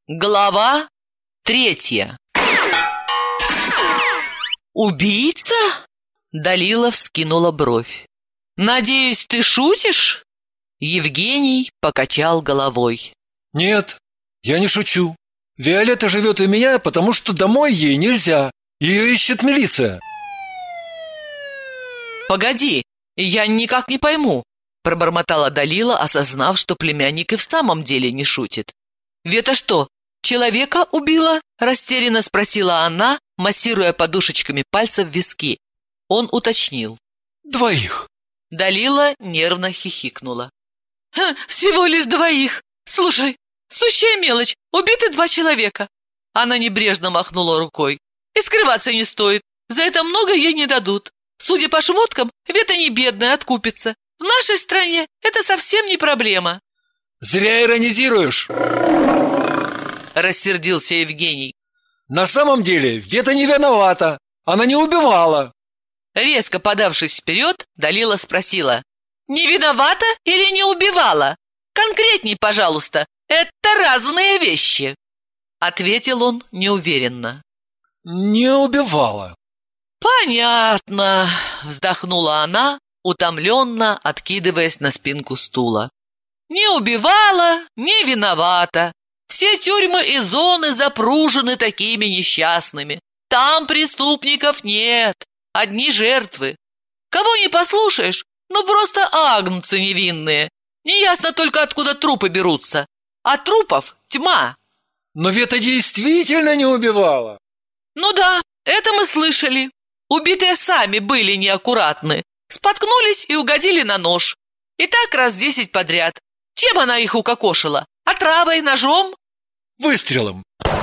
Глава 3. Убийца? Далила вскинула бровь. Надеюсь, ты шутишь? Евгений покачал головой. Нет, я не шучу. Виолетта живет у меня, потому что домой ей нельзя. Ее ищет милиция. Погоди, я никак не пойму, пробормотала Далила, осознав, что племянник и в самом деле не шутит. Вета что, человека убила? Растерянно спросила она, массируя подушечками пальцев виски. Он уточнил. 2. Далила нервно хихикнула. Всего лишь 2. Слушай, сущая мелочь, убиты 2 человека. Она небрежно махнула рукой. И скрываться не стоит, за это много ей не дадут. Судя по шмоткам, Вета не бедная, откупится. В нашей стране это совсем не проблема. Зря иронизируешь. Рассердился Евгений. На самом деле Вета не виновата. Она не убивала. Резко подавшись вперед, Далила спросила. Не виновата или не убивала? Конкретней, пожалуйста, это разные вещи. Ответил он неуверенно. Не убивала. Понятно, вздохнула она, утомленно откидываясь на спинку стула. Не убивала, не виновата. Все тюрьмы и зоны запружены такими несчастными. Там преступников нет, одни жертвы. Кого не послушаешь, ну просто агнцы невинные. Неясно только, откуда трупы берутся. А трупов тьма. Но Вета действительно не убивала. Ну да, это мы слышали. Убитые сами были неаккуратны. Споткнулись и угодили на нож. И так раз 10 подряд. Чем она их укокошила? Отравой, ножом? Выстрелом.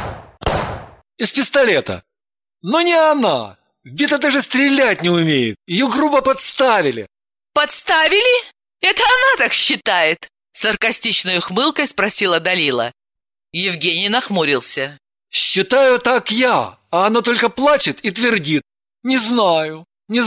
Из пистолета. Но не она. Вета даже стрелять не умеет. Ее грубо подставили. Подставили? Это она так считает? Саркастичной ухмылкой спросила Далила. Евгений нахмурился. Считаю так я, а она только плачет и твердит. Не знаю,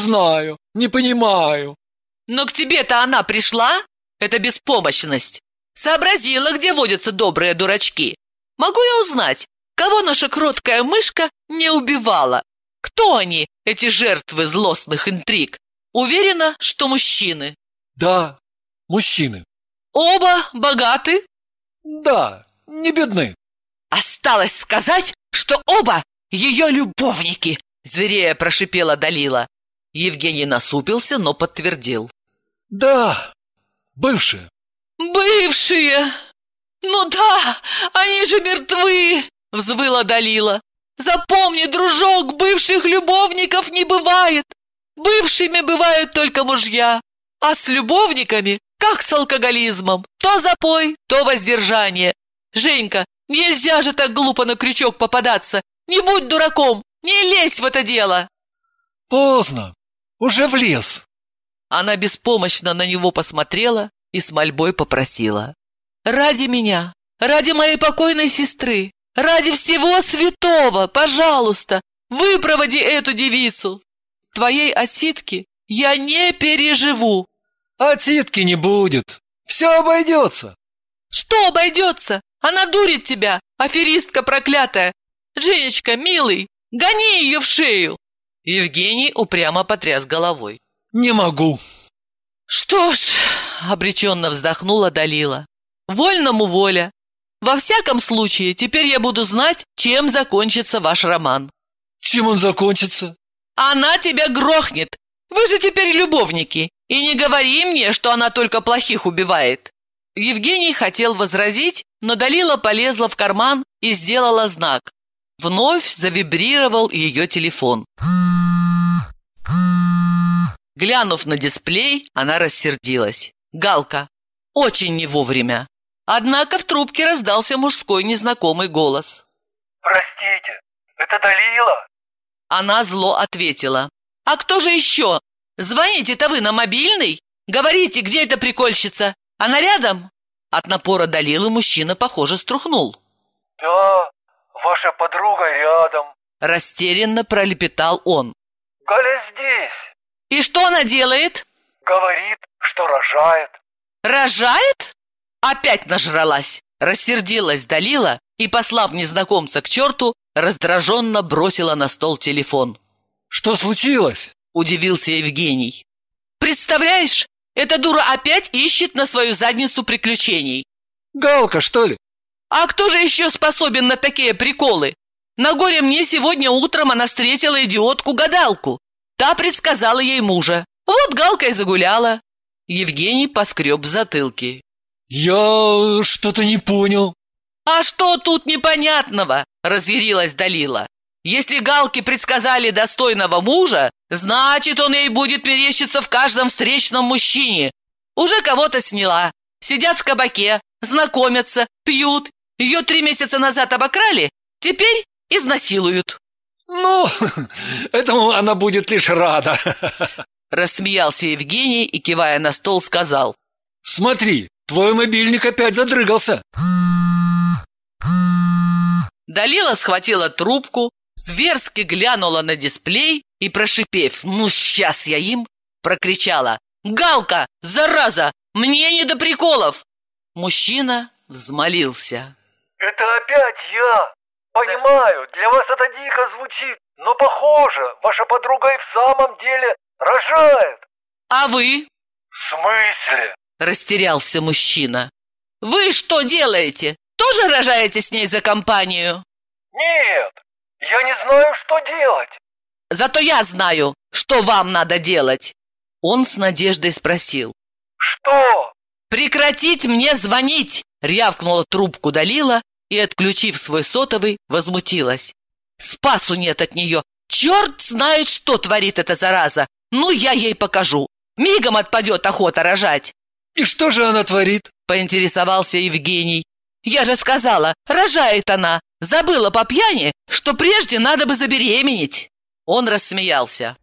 не понимаю. Но к тебе-то она пришла? Это беспомощность. Сообразила, где водятся добрые дурачки. Могу я узнать, кого наша кроткая мышка не убивала? Кто они, эти жертвы злостных интриг? Уверена, что мужчины. Да, мужчины. Оба богаты? Да, не бедны. Осталось сказать, что оба ее любовники, зверея прошипела Далила. Евгений насупился, но подтвердил. Да, бывшие. Бывшие! Ну да, они же мертвы, взвыла Далила. Запомни, дружок, бывших любовников не бывает. Бывшими бывают только мужья. А с любовниками, как с алкоголизмом, то запой, то воздержание. Женька, нельзя же так глупо на крючок попадаться. Не будь дураком, не лезь в это дело. Поздно, уже влез. Она беспомощно на него посмотрела и с мольбой попросила. Ради меня, ради моей покойной сестры, ради всего святого, пожалуйста, выпроводи эту девицу. Твоей отсидки я не переживу. Отсидки не будет, все обойдется. Что обойдется? Она дурит тебя, аферистка проклятая. Женечка, милый, гони ее в шею. Евгений упрямо потряс головой. Не могу. Что ж, обреченно вздохнула Далила. Вольному воля. Во всяком случае, теперь я буду знать, чем закончится ваш роман. Чем он закончится? Она тебя грохнет. Вы же теперь любовники. И не говори мне, что она только плохих убивает. Евгений хотел возразить, но Далила полезла в карман и сделала знак. Вновь завибрировал ее телефон. Глянув на дисплей, она рассердилась. Галка. Очень не вовремя. Однако в трубке раздался мужской незнакомый голос. Простите, это Далила? Она зло ответила. А кто же еще? Звоните-то вы на мобильный? Говорите, где эта прикольщица? Она рядом? От напора Далилы мужчина, похоже, струхнул. Да, ваша подруга рядом. Растерянно пролепетал он. Галя здесь. И что она делает? Говорит, что рожает. Рожает? Опять нажралась. Рассердилась Далила и, послав незнакомца к черту, раздраженно бросила на стол телефон. Что случилось? Удивился Евгений. Представляешь, эта дура опять ищет на свою задницу приключений. Галка, что ли? А кто же еще способен на такие приколы? На горе мне сегодня утром она встретила идиотку-гадалку. Та предсказала ей мужа. Вот Галка и загуляла. Евгений поскреб в затылке. Я что-то не понял. А что тут непонятного? Разъярилась Далила. Если Галке предсказали достойного мужа, значит, он ей будет мерещиться в каждом встречном мужчине. Уже кого-то сняла. Сидят в кабаке, знакомятся, пьют. Ее 3 месяца назад обокрали, теперь изнасилуют. Ну, этому она будет лишь рада. Рассмеялся Евгений и, кивая на стол, сказал. Смотри, твой мобильник опять задрыгался. Далила схватила трубку, зверски глянула на дисплей и, прошипев «Ну, сейчас я им!», прокричала «Галка, зараза, мне не до приколов!». Мужчина взмолился. Это опять я. Понимаю, для вас это дико звучит, но похоже, ваша подруга и в самом деле рожает. А вы? В смысле? Растерялся мужчина. Вы что делаете? Тоже рожаете с ней за компанию? Нет, я не знаю, что делать. Зато я знаю, что вам надо делать. Он с надеждой спросил. Что? Прекратить мне звонить! Рявкнула трубку Далила и, отключив свой сотовый, возмутилась. Спасу нет от нее. Черт знает, что творит эта зараза. Ну, я ей покажу. Мигом отпадет охота рожать. И что же она творит? Поинтересовался Евгений. Я же сказала, рожает она. Забыла по пьяни, что прежде надо бы забеременеть. Он рассмеялся.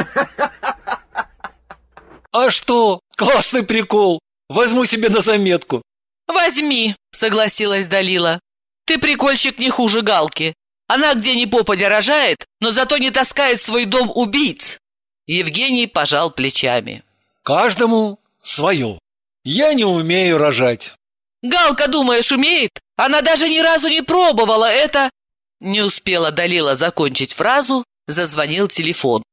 А что? Классный прикол. Возьму себе на заметку. Возьми, согласилась Далила. Ты прикольщик не хуже Галки. Она где ни попадя рожает, но зато не таскает в свой дом убийц. Евгений пожал плечами. Каждому свое. Я не умею рожать. Галка, думаешь, умеет? Она даже ни разу не пробовала это. Не успела Далила закончить фразу, зазвонил телефон.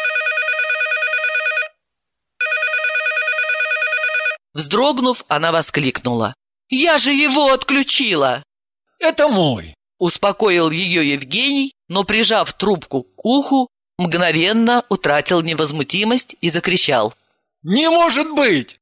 Вздрогнув, она воскликнула. «Я же его отключила!» Это мой. Успокоил ее Евгений, но, прижав трубку к уху, мгновенно утратил невозмутимость и закричал. Не может быть!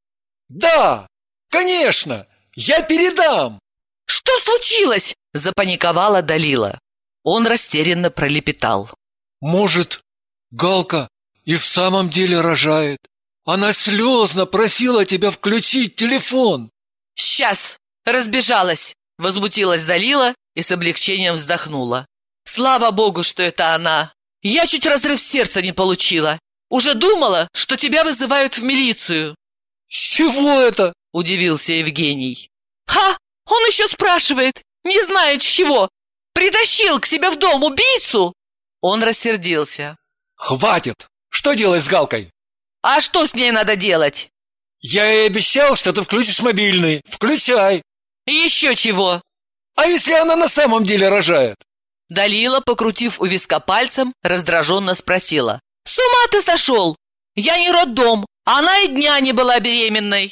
Да, конечно, я передам! «Что случилось?» – запаниковала Далила. Он растерянно пролепетал. Может, Галка и в самом деле рожает? Она слезно просила тебя включить телефон. «Сейчас!» – разбежалась, возмутилась Далила и с облегчением вздохнула. «Слава богу, что это она! Я чуть разрыв сердца не получила. Уже думала, что тебя вызывают в милицию». С чего это? – удивился Евгений. «Ха! Он еще спрашивает, не знает с чего. Притащил к себе в дом убийцу?» Он рассердился. Хватит! Что делать с Галкой? «А что с ней надо делать?» Я ей обещал, что ты включишь мобильный. Включай! «Еще чего?» А если она на самом деле рожает? Далила, покрутив у виска пальцем, раздраженно спросила. «С ума ты сошел? Я не роддом, она и дня не была беременной».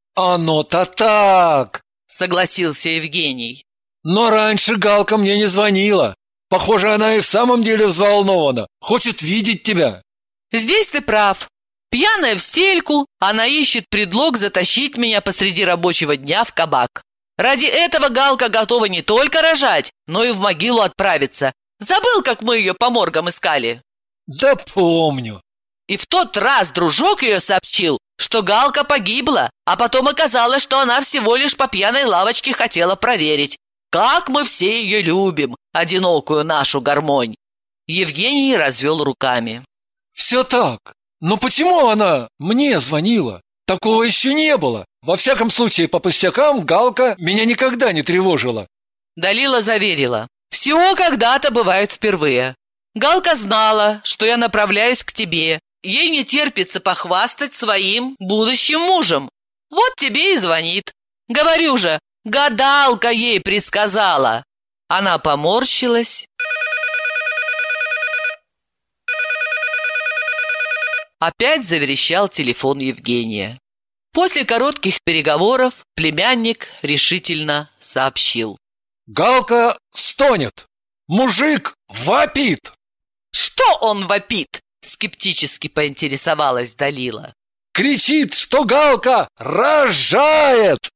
Оно-то так! Согласился Евгений. Но раньше Галка мне не звонила. Похоже, она и в самом деле взволнована. Хочет видеть тебя. Здесь ты прав. Пьяная в стельку, она ищет предлог затащить меня посреди рабочего дня в кабак. Ради этого Галка готова не только рожать, но и в могилу отправиться. Забыл, как мы ее по моргам искали? Да помню. И в тот раз дружок ее сообщил, что Галка погибла, а потом оказалось, что она всего лишь по пьяной лавочке хотела проверить, как мы все ее любим, одинокую нашу гармонь. Евгений развел руками. Все так. Но почему она мне звонила? Такого еще не было. Во всяком случае, по пустякам Галка меня никогда не тревожила. Далила заверила. Все когда-то бывает впервые. Галка знала, что я направляюсь к тебе. Ей не терпится похвастать своим будущим мужем. Вот тебе и звонит. Говорю же, Гадалка ей предсказала. Она поморщилась. Опять заверещал телефон Евгения. После коротких переговоров племянник решительно сообщил: Галка стонет. Мужик вопит. Что он вопит? Скептически поинтересовалась Далила. Кричит, что Галка рожает.